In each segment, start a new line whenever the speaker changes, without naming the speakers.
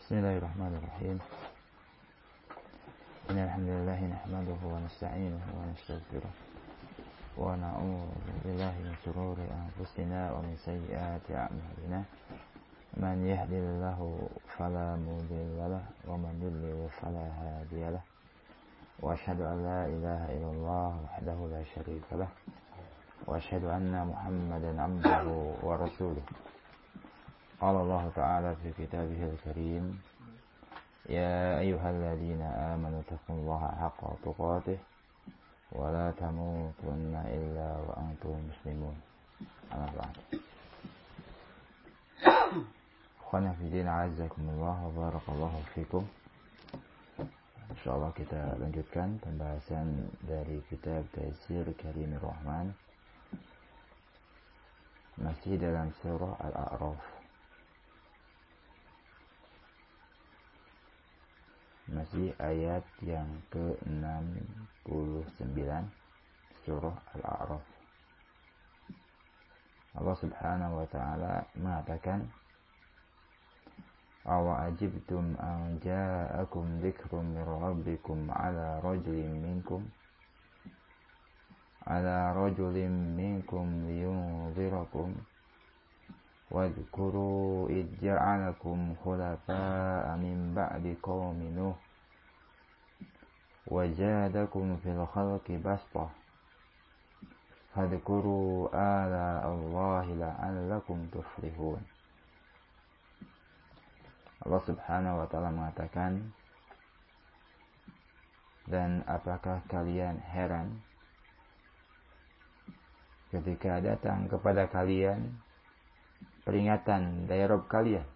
Bismillahirrahmanirrahim. Innalhamdulillah nahmaduhu wa nasta'inuhu wa nastaghfiruh wa na'udzu billahi min shururi anfusina wa min sayyiati a'malina. Man yahdihillahu fala mudilla lahu wa man yudlil fala hadiya lahu. Wa asyhadu an la ilaha illallah wahdahu la syarika lahu wa asyhadu anna Muhammadan 'abduhu wa rasuluh. Qala Allah Ta'ala fi kitabihil karim, ya ayyuhalladzina amanu taqullaha haqqa tuqatih wa la tamutunna illa wa antum muslimun. Amma ba'd. Ikhwana fi din, a'azzakumullah wa barakallahu fikum. Insyaallah kita lanjutkan pembahasan dari kitab Taisir Karimir Rahman, masih dalam surah Al-A'raf. Masih ayat yang ke-69 surah Al-A'raf. Allah Subhanahu wa ta'ala mengatakan, awa ajibtum an ja'akum dzikrum min rabbikum ala rajulin minkum liyunzirakum wadhkuru idh ja'alakum khulafa'a min ba'di qaumi Nuh wa zadakum fil khalqi bastah fadhkuru ala Allahi la'allakum tuflihun. Allah Subhanahu wa ta'ala mengatakan, dan apakah kalian heran ketika datang kepada kalian peringatan dari Rabb kalian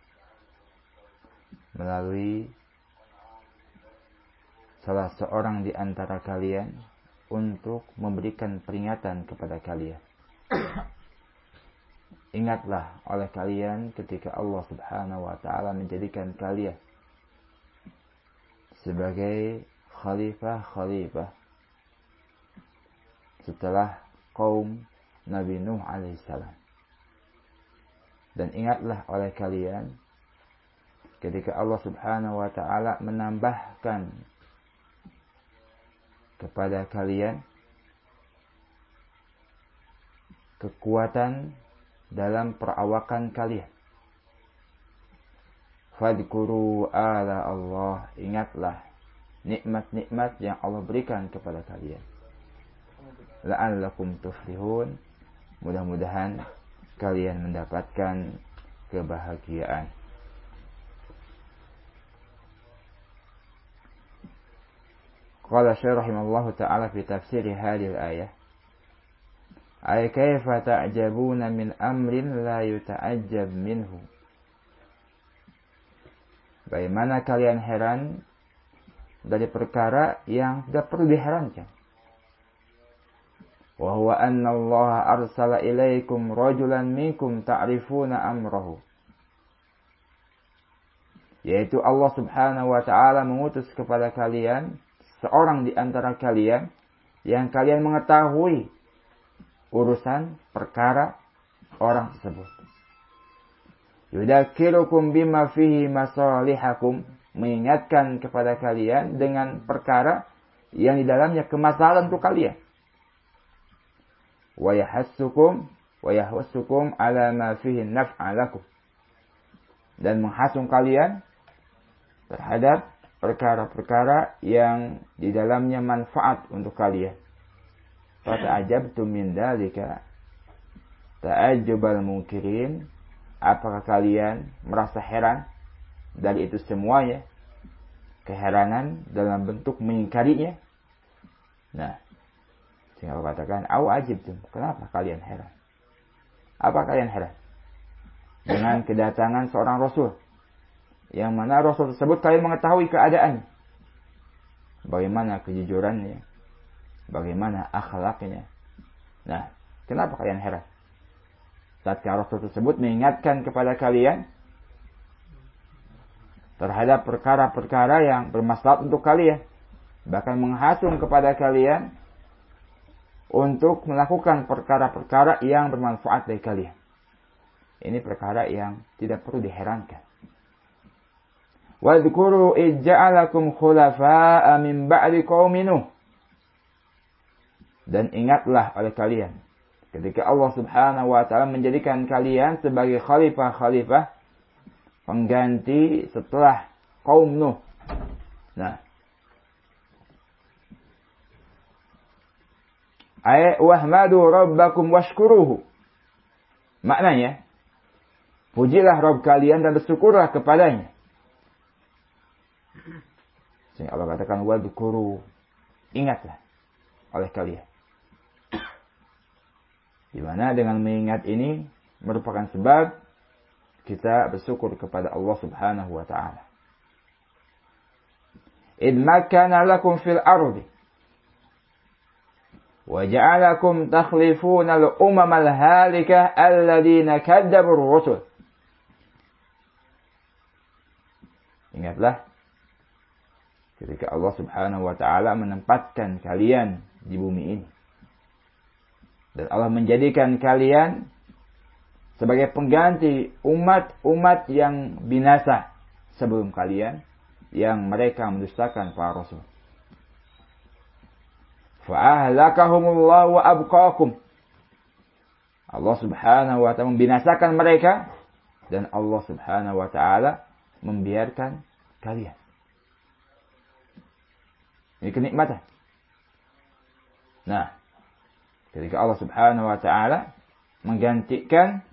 melalui salah seorang di antara kalian untuk memberikan peringatan kepada kalian. Ingatlah oleh kalian ketika Allah Subhanahu wa ta'ala menjadikan kalian sebagai khalifah setelah kaum Nabi Nuh alaihissalam. Dan ingatlah oleh kalian ketika Allah Subhanahu wa ta'ala menambahkan kepada kalian kekuatan dalam perawakan kalian. Fadhkuru ala Allah, ingatlah nikmat-nikmat yang Allah berikan kepada kalian. La'allakum tuflihun, mudah-mudahan kalian mendapatkan kebahagiaan. Qala Syekh rahimallahu ta'ala fi tafsir hadhihi al-ayah, ay kaifa ta'jabuna min amrin la yuta'ajjab minhu. Bagaimana kalian heran dari perkara yang tidak perlu diherankan. Wa huwa anna Allah arsala ilaikum rajulan minkum ta'rifuna amrahu. Yaitu Allah Subhanahu wa ta'ala mengutus kepada kalian seorang di antara kalian yang kalian mengetahui urusan perkara orang tersebut. Yudzakirukum bima fihi masalihakum, mengingatkan kepada kalian dengan perkara yang di dalamnya kemaslahatan untuk kalian. Wa yahussukum ala ma fihi naf'a lakum, dan menghasung kalian terhadap perkara-perkara yang di dalamnya manfaat untuk kalian. Fata'ajabtum min dzalika ta'ajjubal munkirin, apakah kalian merasa heran dari itu semuanya, keheranan dalam bentuk mengingkarinya? Nah, sehingga Allah katakan, au ajibtum, kenapa kalian heran? Apa kalian heran dengan kedatangan seorang Rasul, yang mana Rasul tersebut kalian mengetahui keadaan, bagaimana kejujurannya, bagaimana akhlaknya. Nah, kenapa kalian heran? Tatkala Rasul tersebut mengingatkan kepada kalian terhadap perkara-perkara yang bermaslahat untuk kalian, bahkan menghasung kepada kalian untuk melakukan perkara-perkara yang bermanfaat bagi kalian. Ini perkara yang tidak perlu diherankan. Wadhkuru id ja'alakum khulafa'a min ba'di qaumi Nuh. Dan ingatlah oleh kalian ketika Allah Subhanahu wa taala menjadikan kalian sebagai khalifah-khalifah pengganti setelah kaum Nuh. Nah, ayat wahmadu rabbakum washkuruhu. Maknanya, pujilah Rabb kalian dan bersyukurlah kepadanya. Sehingga Allah katakan wadhkuru, ingatlah oleh kalian. Di mana dengan mengingat ini merupakan sebab kita bersyukur kepada Allah Subhanahu wa taala. Id makkana lakum fil ardi wa ja'alakum takhlifuna al-umama al-halika alladhina kadzabu ar-rusul. Ingatlah ketika Allah Subhanahu wa taala menempatkan kalian di bumi ini. Dan Allah menjadikan kalian sebagai pengganti umat-umat yang binasa sebelum kalian yang mereka mendustakan para rasul. Fa'ahlakahumullahu wa abqakum. Allah Subhanahu wa taala membinasakan mereka dan Allah Subhanahu wa taala membiarkan kalian. Ini kenikmatan. Nah, ketika Allah Subhanahu wa taala menggantikan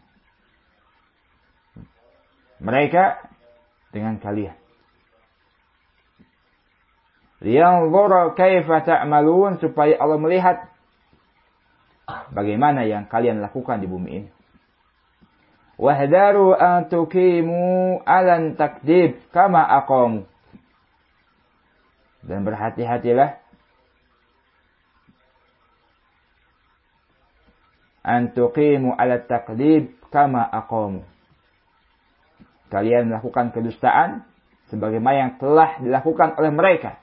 mereka dengan kalian. Liyanzura kaifa ta'malun, supaya Allah melihat bagaimana yang kalian lakukan di bumi ini. Wahdaru an tuqimu 'alan takdzib kama aqamu. Dan berhati-hatilah an tuqimu 'ala takdzib kama aqamu. Kalian melakukan kedustaan sebagaimana yang telah dilakukan oleh mereka.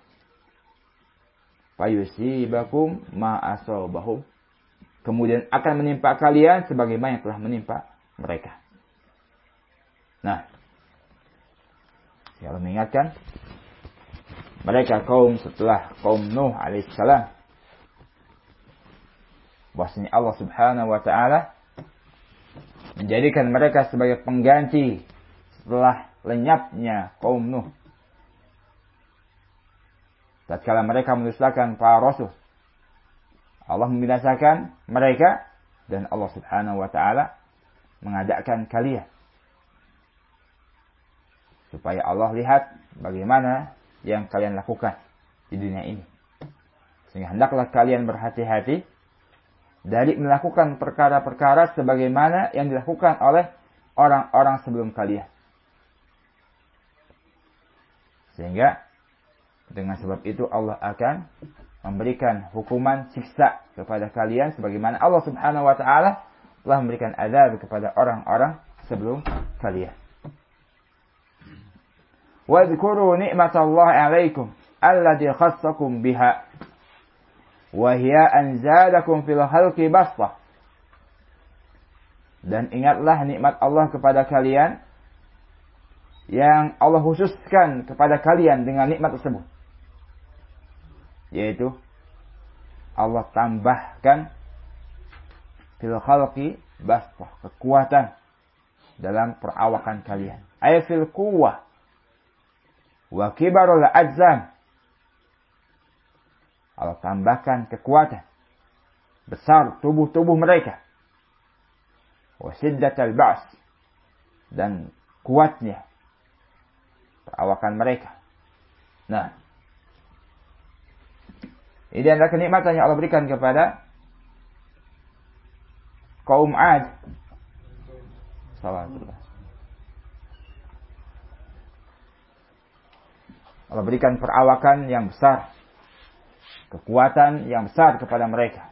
Fayusibakum ma asabahum. Kemudian akan menimpa kalian sebagaimana yang telah menimpa mereka. Nah, Allah mengingatkan mereka kaum setelah kaum Nuh alaihissalam bahwasanya Allah Subhanahu wa taala menjadikan mereka sebagai pengganti setelah lenyapnya kaum Nuh. Tatkala mereka mendustakan para rasul, Allah membinasakan mereka dan Allah Subhanahu wa taala mengadakan kalian supaya Allah lihat bagaimana yang kalian lakukan di dunia ini. Sehingga hendaklah kalian berhati-hati dari melakukan perkara-perkara sebagaimana yang dilakukan oleh orang-orang sebelum kalian. Sehingga dengan sebab itu Allah akan memberikan hukuman siksa kepada kalian sebagaimana Allah Subhanahu wa taala telah memberikan azab kepada orang-orang sebelum kalian. Wadhkuru ni'matallahi 'alaikum allati khassakum biha wa hiya anzalakum fil khalqi bastah. Dan ingatlah nikmat Allah kepada kalian yang Allah khususkan kepada kalian dengan nikmat tersebut, yaitu Allah tambahkan fil khalqi bastah, kekuatan dalam perawakan kalian. Ay fil quwwah wa kibarul ajzam. Allah tambahkan kekuatan besar tubuh-tubuh mereka. Wa shiddatul ba's, dan kuatnya perawakan mereka. Nah, ini adalah kenikmatan yang Allah berikan kepada kaum 'Ad. Salawatullah. Allah berikan perawakan yang besar, kekuatan yang besar kepada mereka.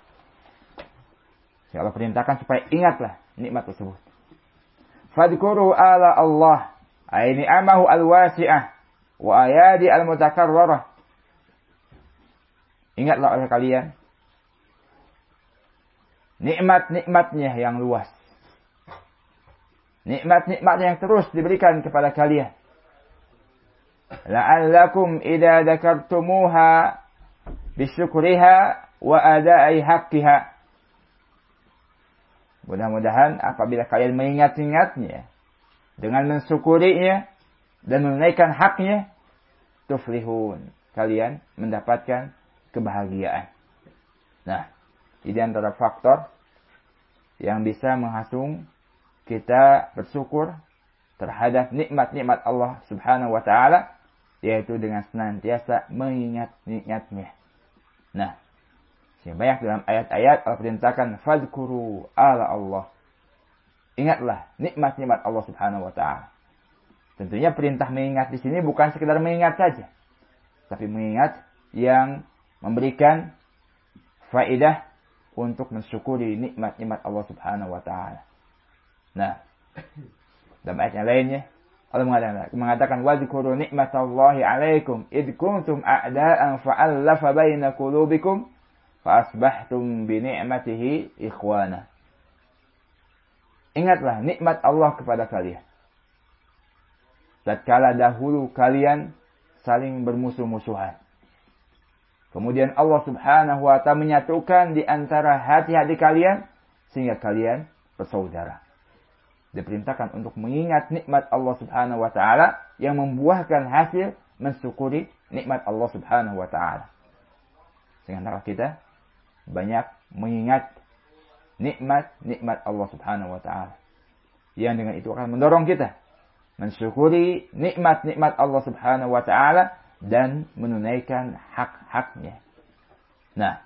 Allah perintahkan supaya ingatlah nikmat tersebut. Fadhkuru ala Allah ay ni'amahu al-wasi'ah wa ayadi al-mutakarrarah. Ingatlah oleh kalian nikmat-nikmatnya yang luas. Nikmat-nikmatnya yang terus diberikan kepada kalian. la'allakum idza dzakartumuha bisyukriha wa ada'i haqqiha. Mudah-mudahan apabila kalian mengingat-ingatnya dengan mensyukurinya dan menunaikan haknya, tuflihun, kalian mendapatkan kebahagiaan. Nah, ini antara faktor yang bisa menghasung kita bersyukur terhadap nikmat-nikmat Allah Subhanahu wa taala, yaitu dengan senantiasa mengingat-ingatnya. Nah, banyak dalam ayat-ayat Allah perintahkan fadhkuru ala Allah. Ingatlah nikmat-nikmat Allah Subhanahu wa taala. Tentunya perintah mengingat di sini bukan sekedar mengingat saja, tapi mengingat yang memberikan faedah untuk mensyukuri nikmat-nikmat Allah Subhanahu wa taala. Nah, dalam ayat yang lainnya Allah mengatakan wadhkuru nikmatallahi 'alaikum id kuntum a'da'an fa'alafa baina qulubikum fa asbahtum bi ni'matihi ikhwana. Ingatlah nikmat Allah kepada kalian. Tatkala dahulu kalian saling bermusuh-musuhan. Kemudian Allah Subhanahu wa taala menyatukan di antara hati-hati kalian sehingga kalian bersaudara. Diperintahkan untuk mengingat nikmat Allah Subhanahu wa taala yang membuahkan hasil mensyukuri nikmat Allah Subhanahu wa taala. Sehingga kita banyak mengingat nikmat-nikmat Allah Subhanahu wa taala. Yang dengan itu akan mendorong kita mensyukuri nikmat-nikmat Allah Subhanahu wa taala dan menunaikan hak-haknya. Nah,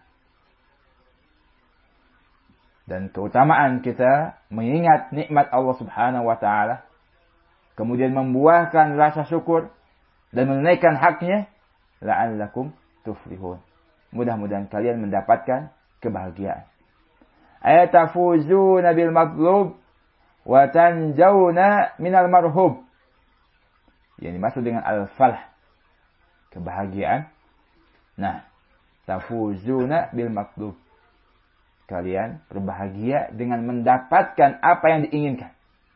dan keutamaan kita mengingat nikmat Allah Subhanahu wa taala, kemudian membuahkan rasa syukur dan menunaikan haknya, la'allakum tuflihun. Mudah-mudahan kalian mendapatkan kebahagiaan. Ayatafuzuna bil matlub wa tanjauna minal marhub. Yang dimaksud dengan al-falah, kebahagiaan. Nah, tafuzuna bil matlub. Kalian berbahagia dengan mendapatkan apa yang diinginkan.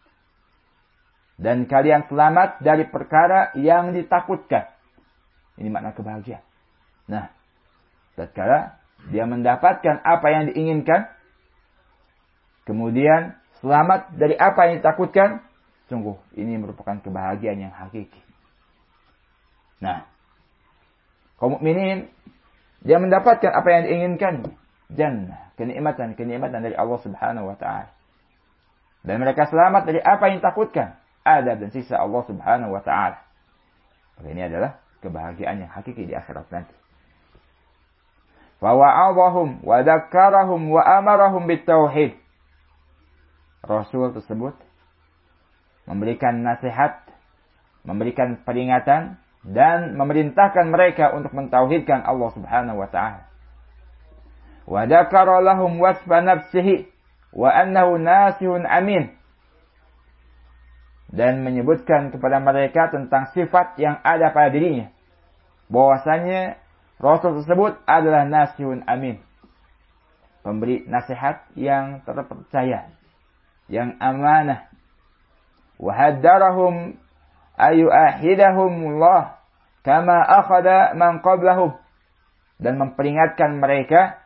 Dan kalian selamat dari perkara yang ditakutkan. Ini makna kebahagiaan. Nah, tatkala dia mendapatkan apa yang diinginkan, kemudian selamat dari apa yang ditakutkan, sungguh ini merupakan kebahagiaan yang hakiki. Nah, kaum mukminin dia mendapatkan apa yang diinginkan, jannah, kenikmatan dari Allah Subhanahu wa taala. Dan mereka selamat dari apa yang ditakutkan, adab dan siksa Allah Subhanahu wa taala. Ini adalah kebahagiaan yang hakiki di akhirat nanti. Wa wa'adhahum wa dzakkarahum wa amarahum bitauhid. Rasul tersebut memberikan nasihat, memberikan peringatan dan memerintahkan mereka untuk mentauhidkan Allah Subhanahu wa taala. Wa dzakara lahum wasfa nafsihi wa annahu nasihun amin. Dan menyebutkan kepada mereka tentang sifat yang ada pada dirinya, bahwasanya Rasul tersebut adalah nasihun amin, pemberi nasihat yang terpercaya, yang amanah. Wa haddarahum ayu'ahidahumullah kama akhada man qablahum, dan memperingatkan mereka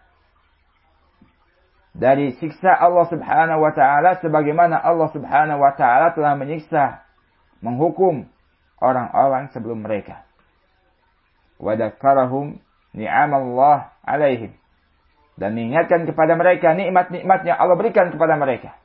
dari siksa Allah Subhanahu wa taala sebagaimana Allah Subhanahu wa taala telah menyiksa, menghukum orang-orang sebelum mereka. Wa dzakarahum ni'amallah alaihim, dan mengingatkan kepada mereka nikmat-nikmatnya Allah berikan kepada mereka.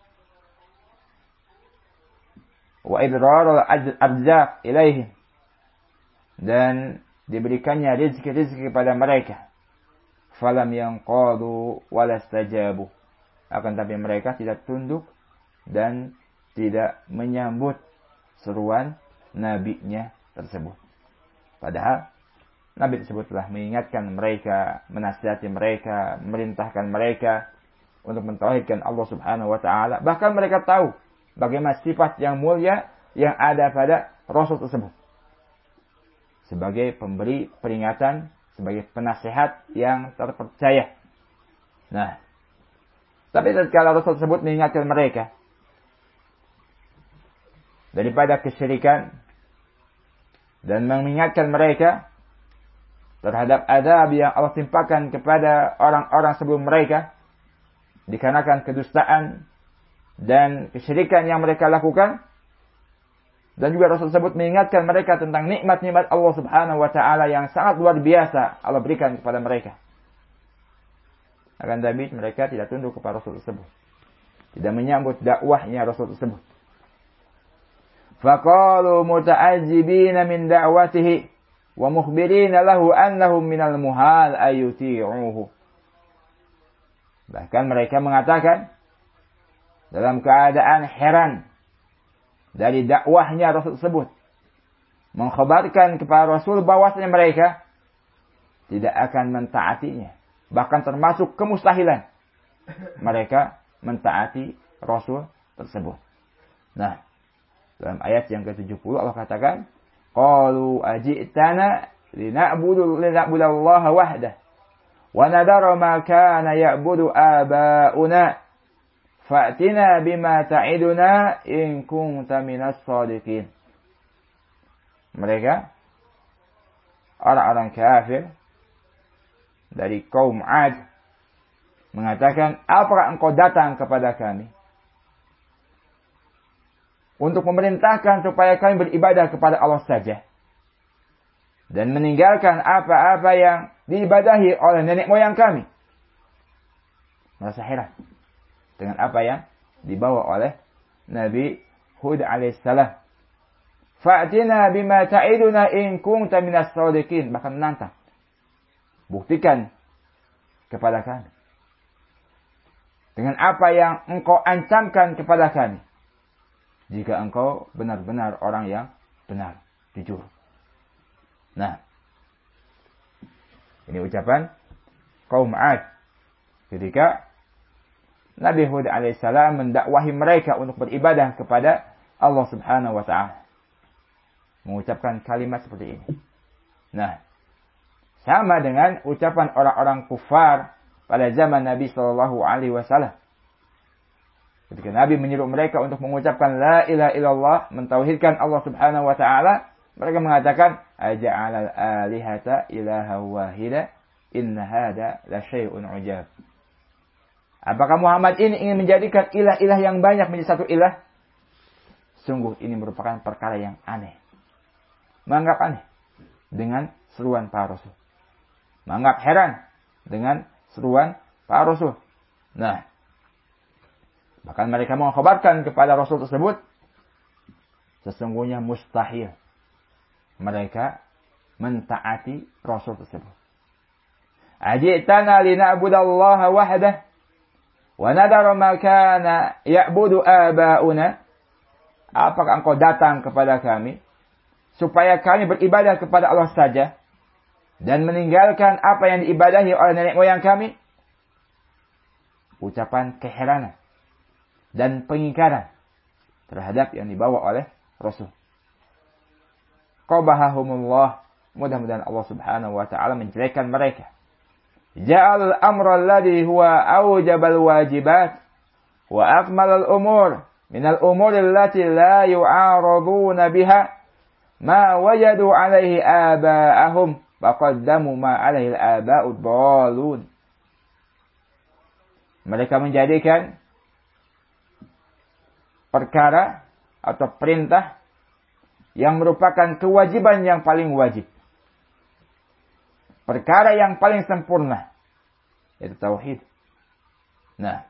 Wa idrarul arzaq ilaihim, dan diberikannya rezeki-rezeki kepada mereka. Falam yanqadu walastajabu, akan tapi mereka tidak tunduk dan tidak menyambut seruan nabinya tersebut. Padahal nabi tersebut telah mengingatkan mereka, menasihati mereka, memerintahkan mereka untuk mentauhidkan Allah Subhanahu wa taala. Bahkan mereka tahu bagaimana sifat yang mulia yang ada pada Rasul tersebut, sebagai pemberi peringatan, sebagai penasihat yang terpercaya. Nah, tapi tatkala Rasul tersebut mengingatkan mereka daripada kesyirikan, dan mengingatkan mereka terhadap azab yang Allah timpakan kepada orang-orang sebelum mereka dikarenakan kedustaan dan kesyirikan yang mereka lakukan. Dan juga Rasul tersebut mengingatkan mereka tentang nikmat-nikmat Allah Subhanahu wa taala yang sangat luar biasa Allah berikan kepada mereka. Akan tapi mereka tidak tunduk kepada Rasul tersebut, tidak menyambut dakwahnya Rasul tersebut. Faqalu muta'ajjibina min da'watihi wa mukhbirina lahu annahum minal muhal ayyuti'uhu. Bahkan mereka mengatakan dalam keadaan heran dari dakwahnya Rasul tersebut, mengkhabarkan kepada Rasul bahwasanya mereka tidak akan mentaatinya, bahkan termasuk kemustahilan mereka mentaati Rasul tersebut. Nah, dalam ayat yang ke-70 Allah katakan, qalu aji'tana lina'budallaha wahdah wa nadara ma kana ya'budu aba'una fa'tina bima ta'iduna in kunta minas shadiqin. Mereka orang-orang kafir dari kaum Ad mengatakan, apakah engkau datang kepada kami untuk memerintahkan supaya kami beribadah kepada Allah saja dan meninggalkan apa-apa yang diibadahi oleh nenek moyang kami? Merasa heran dengan apa yang dibawa oleh Nabi Hud alaihissalam. Fa'tina bima ta'iduna in kunta minas shadiqin. Bahkan menantang, buktikan kepada kami dengan apa yang engkau ancamkan kepada kami, jika engkau benar-benar orang yang benar, jujur. Nah, ini ucapan kaum Ad ketika Nabi Hud alaihissalam mendakwahi mereka untuk beribadah kepada Allah Subhanahu wa taala, mengucapkan kalimat seperti ini. Nah, sama dengan ucapan orang-orang kufar pada zaman Nabi sallallahu alaihi wasallam. Ketika Nabi menyuruh mereka untuk mengucapkan la ilaha illallah, mentauhidkan Allah Subhanahu wa taala, mereka mengatakan aja'alal alihata ilaha wahida inna hada la syai'un ujab. Apakah Muhammad ini ingin menjadikan ilah-ilah yang banyak menjadi satu ilah? Sungguh ini merupakan perkara yang aneh. Menganggap aneh dengan seruan para Rasul. Menganggap heran dengan seruan para Rasul. Nah, bahkan mereka mengkhabarkan kepada Rasul tersebut, sesungguhnya mustahil mereka mentaati Rasul tersebut. Ajitana lina'budallaha wahdah wa nadara ma kana ya'budu aba'una. Apakah engkau datang kepada kami supaya kami beribadah kepada Allah saja dan meninggalkan apa yang diibadahi oleh nenek moyang kami? Ucapan keheranan dan pengingkaran terhadap yang dibawa oleh Rasul. Qabahahumullah, mudah-mudahan Allah Subhanahu wa taala menjelekkan mereka. Ja'al amra alladhi huwa awjabal wajibat wa akmalal umur minal umuri allati la yu'araduna biha ma wajadu alaihi aba'ahum faqaddamu ma alaihi al-aba'u dhalun. Mereka menjadikan perkara atau perintah yang merupakan kewajiban yang paling wajib, perkara yang paling sempurna, yaitu tauhid. Nah,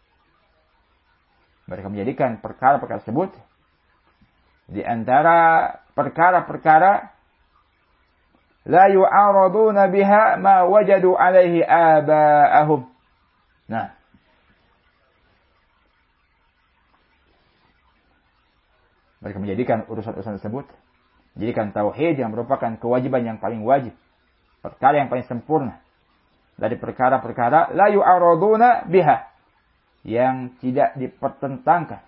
mereka menjadikan perkara-perkara tersebut di antara perkara-perkara la yu'araduna biha ma wajadu alaihi aba'ahum. Nah, mereka menjadikan urusan-urusan tersebut, menjadikan tauhid yang merupakan kewajiban yang paling wajib, perkara yang paling sempurna dari perkara-perkara la yu'araduna biha, yang tidak dipertentangkan,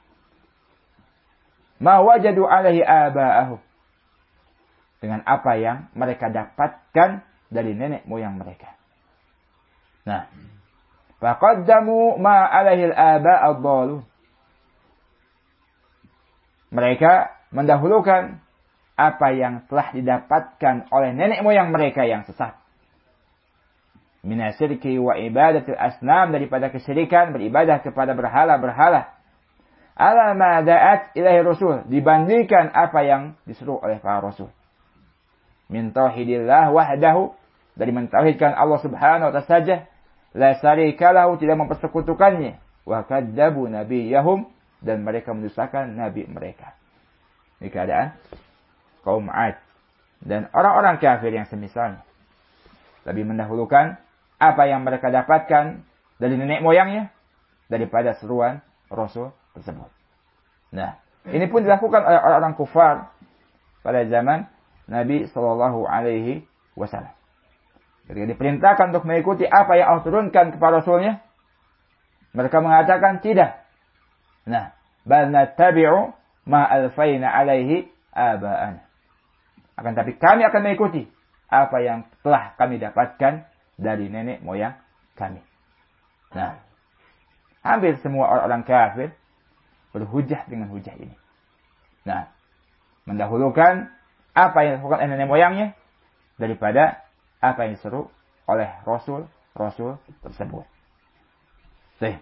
ma wajadu alaihi aba'ahum, dengan apa yang mereka dapatkan dari nenek moyang mereka. Nah, faqaddamu ma alaihi al-aba' ad-dhalun. Mereka mendahulukan apa yang telah didapatkan oleh nenek moyang mereka yang sesat. Minasyirki wa ibadatil asnam, daripada kesyirikan beribadah kepada berhala-berhala. Ala ma da'at ilahi rasul, dibandingkan apa yang disuruh oleh para rasul. Min tauhidillah wahdahu, dari mentauhidkan Allah subhanahu wa ta'ala saja. La syarika lahu, tidak mempersekutukannya. Wa kadzabu nabiyahum, dan mereka mendustakan nabi mereka. Ini keadaan kaum 'Ad dan orang-orang kafir yang semisalnya. Lebih mendahulukan apa yang mereka dapatkan dari nenek moyangnya daripada seruan Rasul tersebut. Nah, ini pun dilakukan oleh orang-orang kufar pada zaman Nabi Shallallahu Alaihi Wasallam. Ketika diperintahkan untuk mengikuti apa yang Allah turunkan kepada Rasulnya, mereka mengatakan tidak. Nah, bal nattabi'u ma alfaina alaihi aba'ana. Akan tapi kami akan mengikuti apa yang telah kami dapatkan dari nenek moyang kami. Nah, hampir semua orang-orang kafir berhujah dengan hujah ini. Nah, mendahulukan apa yang dilakukan oleh nenek moyangnya daripada apa yang diseru oleh Rasul tersebut. Baik.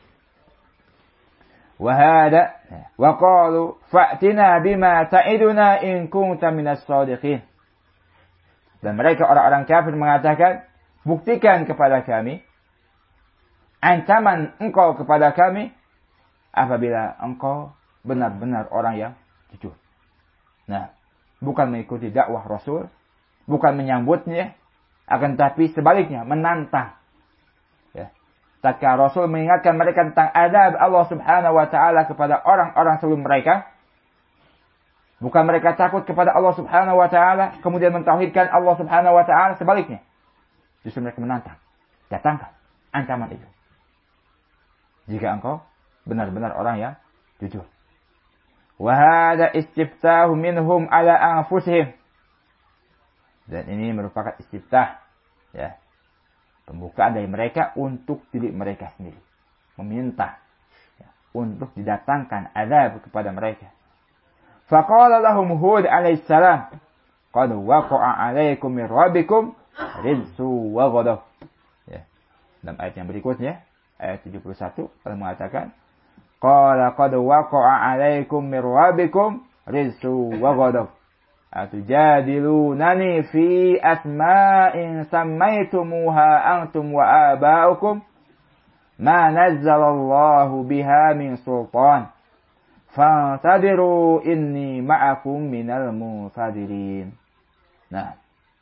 Wahada wa qalu fa'tina bima ta'iduna in kunta minas shadiqin. Dan mereka orang-orang kafir mengatakan, buktikan kepada kami ancaman engkau kepada kami apabila engkau benar-benar orang yang jujur. Nah, bukan mengikuti dakwah Rasul, bukan menyambutnya, akan tapi sebaliknya menantang. Ya. Tatkala Rasul mengingatkan mereka tentang adab Allah Subhanahu wa taala kepada orang-orang sebelum mereka, bukan mereka takut kepada Allah Subhanahu wa taala kemudian mentauhidkan Allah Subhanahu wa taala, sebaliknya. Justru mereka menantang. Datangkan ancaman itu. Jika engkau benar-benar orang yang jujur. Wa hada istiftahu minhum ala anfusihim. Dan ini merupakan istiftah, ya, pembukaan dari mereka untuk diri mereka sendiri, meminta ya, untuk didatangkan azab kepada mereka. Faqala lahum Hud alaihissalam, qad waqa'a alaikum min rabbikum rizqu wa ghadab. Ya. Dalam ayat yang berikutnya, ayat 71, Allah mengatakan, qala qad waqa'a alaikum min rabbikum rizqu wa ghadab. Atujadilunani fi asma'in sammaitumuha antum wa aba'ukum ma nazzalallahu biha min sultan fantadiru inni ma'akum minal muntadirin. Nah,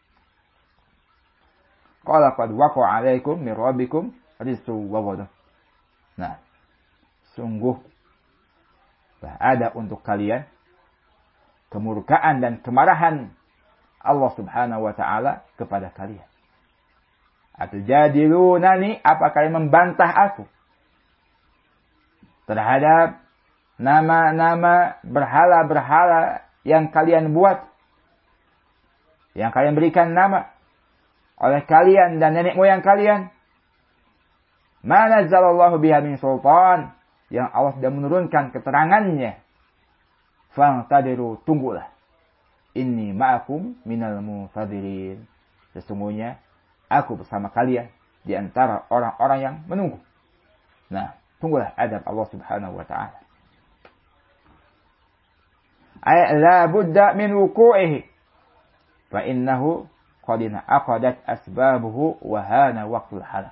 qala qad waqa'a 'alaikum min rabbikum rizqun wa ghadab. Nah, sungguh ada untuk kalian kemurkaan dan kemarahan Allah Subhanahu wa taala kepada kalian. Atujadilunani, apa kalian membantah aku terhadap nama-nama berhala-berhala yang kalian buat, yang kalian berikan nama oleh kalian dan nenek moyang kalian. Ma nazzalallahu biha min sultan, yang Allah sudah menurunkan keterangannya. Fantadiru, tunggulah. Inni ma'akum minal muntadirin. Sesungguhnya aku bersama kalian di antara orang-orang yang menunggu. Nah, tunggulah adab Allah Subhanahu wa taala. Ay la budda min wuqu'ihi. Fa innahu qad aqadat asbabuhu wa hana waqtul halak.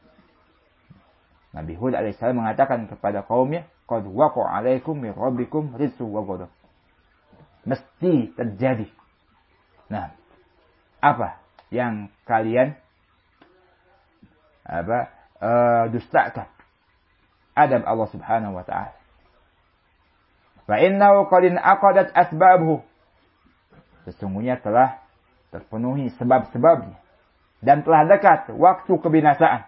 Nabi Hud alaihissalam mengatakan kepada kaumnya, qad waqa'a 'alaikum min rabbikum rizqun wa ghadab. Mesti terjadi. Nah, apa yang kalian dustakan? Adab Allah Subhanahu wa taala. Fa innahu qad aqadat asbabuhu. Sesungguhnya telah terpenuhi sebab-sebabnya dan telah dekat waktu kebinasaan.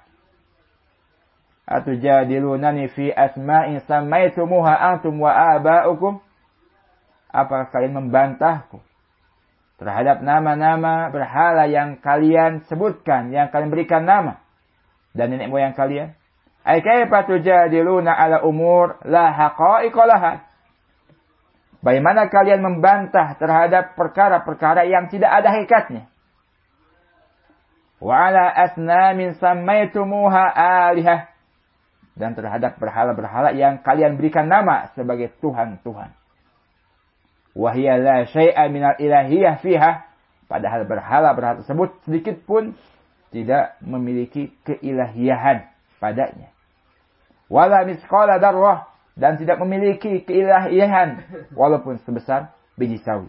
Atujadilunani fi asma'in sammaitumuha antum wa aba'ukum. Apakah kalian membantahku terhadap nama-nama berhala yang kalian sebutkan, yang kalian berikan nama, dan nenek moyang kalian? Ay kaifa tujadiluna ala umur la haqa'iqa laha. Bagaimana kalian membantah terhadap perkara-perkara yang tidak ada hakikatnya? Wa ala asnamin sammaitumuha alihah. Dan terhadap berhala-berhala yang kalian berikan nama sebagai Tuhan-Tuhan. Wa hiya la syai'a minal ilahiyah fiha. Padahal berhala-berhala tersebut sedikit pun tidak memiliki keilahiyahan padanya. Wala misqala darrah. Dan tidak memiliki keilahiyahan walaupun sebesar biji sawi.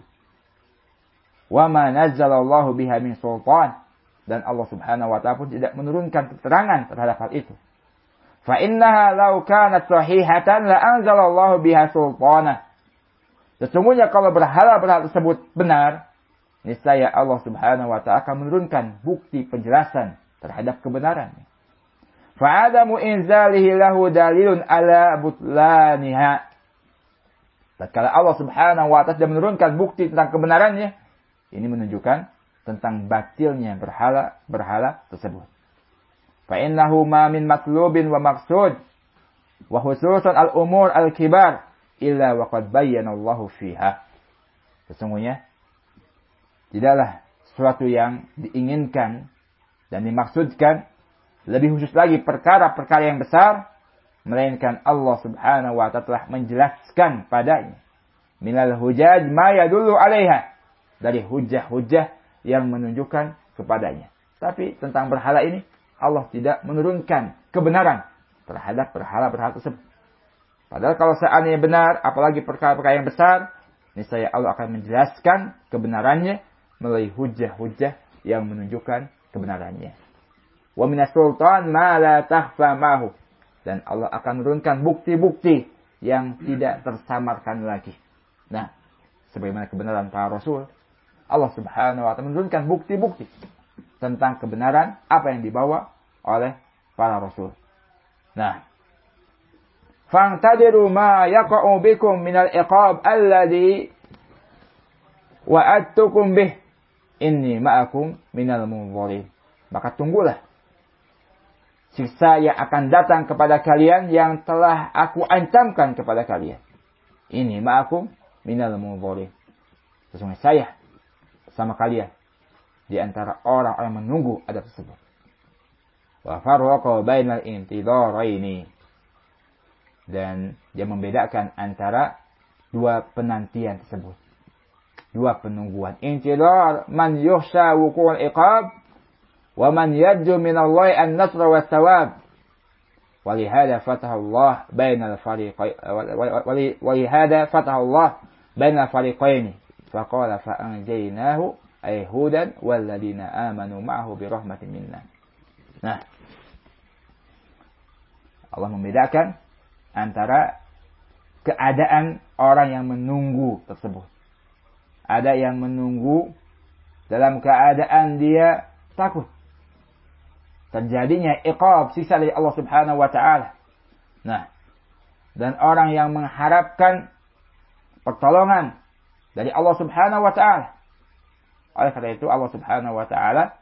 Wa ma nazzalallahu biha min sultan. Dan Allah Subhanahu wa taala pun tidak menurunkan keterangan terhadap hal itu. Fa innaha law kanat sahihatan la anzalallahu biha sultana. Sesungguhnya kalau berhala-berhala tersebut benar, niscaya Allah Subhanahu wa taala akan menurunkan bukti penjelasan terhadap kebenarannya. Fa'adamu inzalihi lahu dalilun ala butlaniha. Tatkala Allah Subhanahu wa taala menurunkan bukti tentang kebenarannya, ini menunjukkan tentang batilnya berhala tersebut. Fa innahu ma min matlubin wa maqsud wa khususan al-umur al-kibar illa wa qad bayyana Allahu fiha. Sesungguhnya tidaklah sesuatu yang diinginkan dan dimaksudkan, lebih khusus lagi perkara-perkara yang besar, melainkan Allah Subhanahu wa taala telah menjelaskan padanya. Minal hujaj ma yadullu 'alaiha. Dari hujah-hujah yang menunjukkan kepadanya. Tapi tentang berhala ini, Allah tidak menurunkan kebenaran terhadap berhala-berhala tersebut. Padahal kalau seandainya benar, apalagi perkara-perkara yang besar, niscaya Allah akan menjelaskan kebenarannya melalui hujah-hujah yang menunjukkan kebenarannya. Wa minas sultan ma la takhfa mahu. Dan Allah akan menurunkan bukti-bukti yang tidak tersamarkan lagi. Nah, sebagaimana kebenaran para rasul, Allah Subhanahu wa taala menurunkan bukti-bukti tentang kebenaran apa yang dibawa oleh para rasul. Nah, fa'tadiru ma yaqa'u bikum minal iqab alladhi wa'adtukum bih. Inni ma'akum minal munzirin. Maka tunggulah siksa yang akan datang kepada kalian yang telah aku ancamkan kepada kalian. Ini ma'akum minal munzirin. Sesungguhnya saya sama kalian di antara orang-orang menunggu adab tersebut. Wa farraqa bainal intidharaini. Dan dia membedakan antara dua penantian tersebut. Dua penungguan. Intidhar man yukhsha wuqu'ul iqab wa man yarju minallahi an-nasra was-thawab. Walihada fataha Allah bainal fariqain walihada fataha Allah bainal fariqain faqala fa anjaynahu ay hudan walladzina amanu ma'ahu bi rahmatin minna. Nah, Allah membedakan antara keadaan orang yang menunggu tersebut. Ada yang menunggu dalam keadaan dia takut terjadinya iqab, siksa dari Allah Subhanahu wa taala. Nah, dan orang yang mengharapkan pertolongan dari Allah Subhanahu wa taala. Oleh karena itu Allah Subhanahu wa taala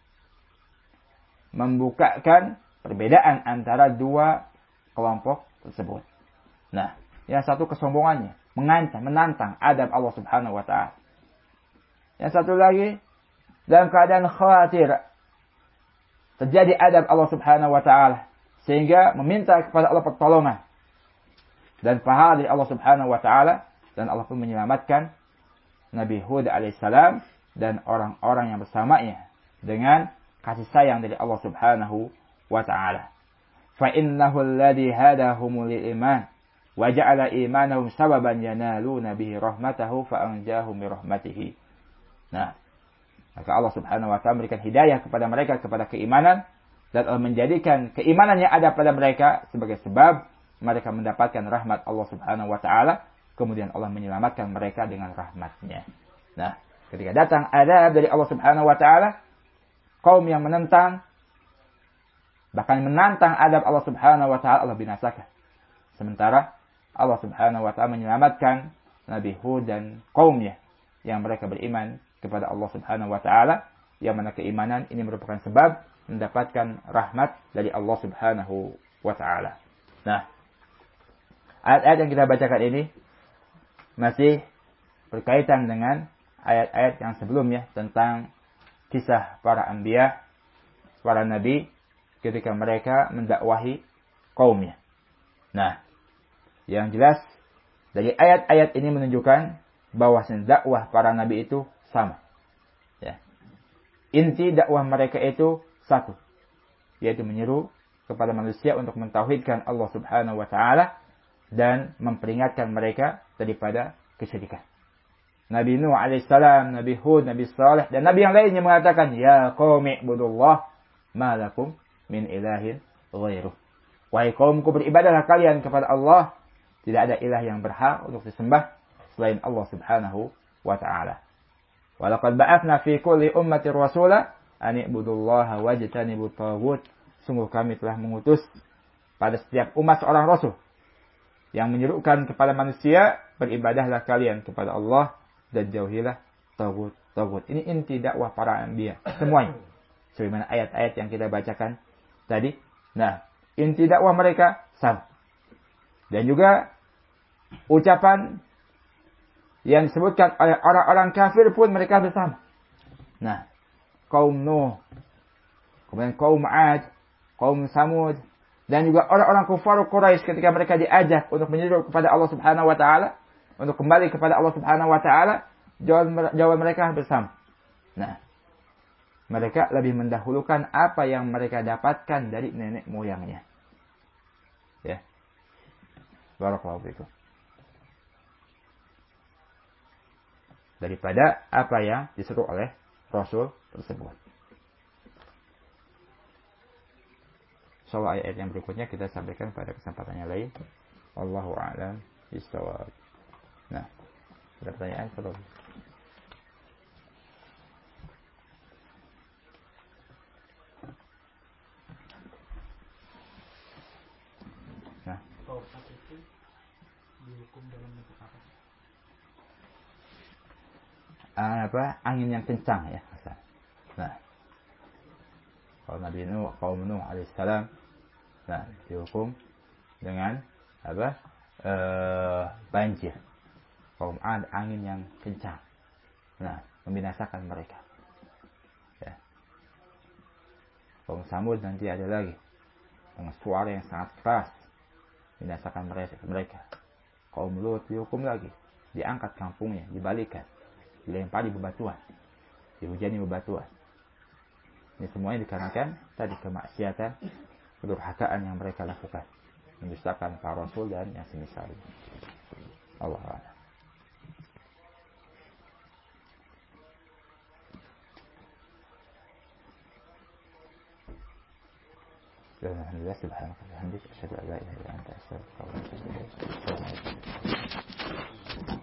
membukakan perbedaan antara dua kelompok tersebut. Nah, yang satu kesombongannya, mengancam, menantang adab Allah Subhanahu wa taala. Yang satu lagi dalam keadaan khawatir terjadi adab Allah Subhanahu wa taala sehingga meminta kepada Allah pertolongan dan pahala dari Allah Subhanahu wa taala, dan Allah pun menyelamatkan Nabi Hud alaihissalam dan orang-orang yang bersamanya dengan kasih sayang dari Allah Subhanahu wa taala. Fa innahu alladhi hadahum lil iman wa ja'ala imanahum sababan yanaluna bihi rahmatahu fa anjahum bi rahmatihi. Nah, maka Allah Subhanahu wa taala memberikan hidayah kepada mereka kepada keimanan, dan Allah menjadikan keimanan yang ada pada mereka sebagai sebab mereka mendapatkan rahmat Allah Subhanahu wa taala, kemudian Allah menyelamatkan mereka dengan rahmatnya. Nah, ketika datang adab dari Allah Subhanahu wa taala, kaum yang menentang bahkan menantang adab Allah Subhanahu wa taala, Allah binasakan. Sementara Allah Subhanahu wa taala menyelamatkan Nabi Hud dan kaumnya yang mereka beriman kepada Allah Subhanahu wa taala, yang mana keimanan ini merupakan sebab mendapatkan rahmat dari Allah Subhanahu wa taala. Nah, ayat-ayat yang kita bacakan ini masih berkaitan dengan ayat-ayat yang sebelumnya tentang kisah para anbiya, para nabi ketika mereka mendakwahi kaumnya. Nah, yang jelas dari ayat-ayat ini menunjukkan bahwa dakwah para nabi itu sama. Ya. Inti dakwah mereka itu satu, yaitu menyeru kepada manusia untuk mentauhidkan Allah Subhanahu wa taala dan memperingatkan mereka daripada kesyirikan. Nabi Nuh alaihissalam, Nabi Hud, Nabi Saleh dan nabi yang lainnya mengatakan, "Ya qaumi ibudullah ma lakum min ilahin ghairuh." Wahai kaumku, beribadahlah kalian kepada Allah, tidak ada ilah yang berhak untuk disembah selain Allah Subhanahu wa taala. Wa laqad ba'atsna fi kulli ummatin rasula an ibudullaha wajtanibut taghut. Sungguh kami telah mengutus pada setiap umat seorang rasul yang menyerukan kepada manusia, beribadahlah kalian kepada Allah dan jauhilah taghut. Ini inti dakwah para anbiya semuanya. Sebagaimana ayat-ayat yang kita bacakan tadi. Nah, inti dakwah mereka sama. Dan juga ucapan yang disebutkan oleh orang-orang kafir pun mereka bersama. Nah, kaum Nuh, kemudian kaum Ad, kaum Samud, dan juga orang-orang kufar Quraisy ketika mereka diajak untuk menyeru kepada Allah Subhanahu wa taala, untuk kembali kepada Allah Subhanahu wa taala, jawaban mereka bersama. Nah, mereka lebih mendahulukan apa yang mereka dapatkan dari nenek moyangnya. Ya. Barakallahu fikum. Daripada apa yang disuruh oleh Rasul tersebut. Soal ayat yang berikutnya kita sampaikan pada kesempatan yang lain. Wallahu a'lam bishawab. Nah, ada pertanyaan kalau nah, taubat itu dihukum dalam bentuk apa? Angin yang kencang ya. Nah, kalau Nabi Nuh, kaum Nuh alaihissalam, nah dihukum dengan apa? Banjir. Kaum Ad, angin yang kencang. Nah, membinasakan mereka. Ya. Kaum Samud nanti ada lagi dengan suara yang sangat keras, binasakan mereka. Kaum Lut dihukum lagi, diangkat kampungnya, dibalikan, dilempari bebatuan, dihujani bebatuan. Ini semuanya dikarenakan tadi kemaksiatan, kedurhakaan yang mereka lakukan, mendustakan para rasul dan yang semisal. Allah a'lam. Alhamdulillah, subhanallah, alhamdulillah, asyhadu an la ilaha illa anta, astaghfiruka wa atubu ilaik.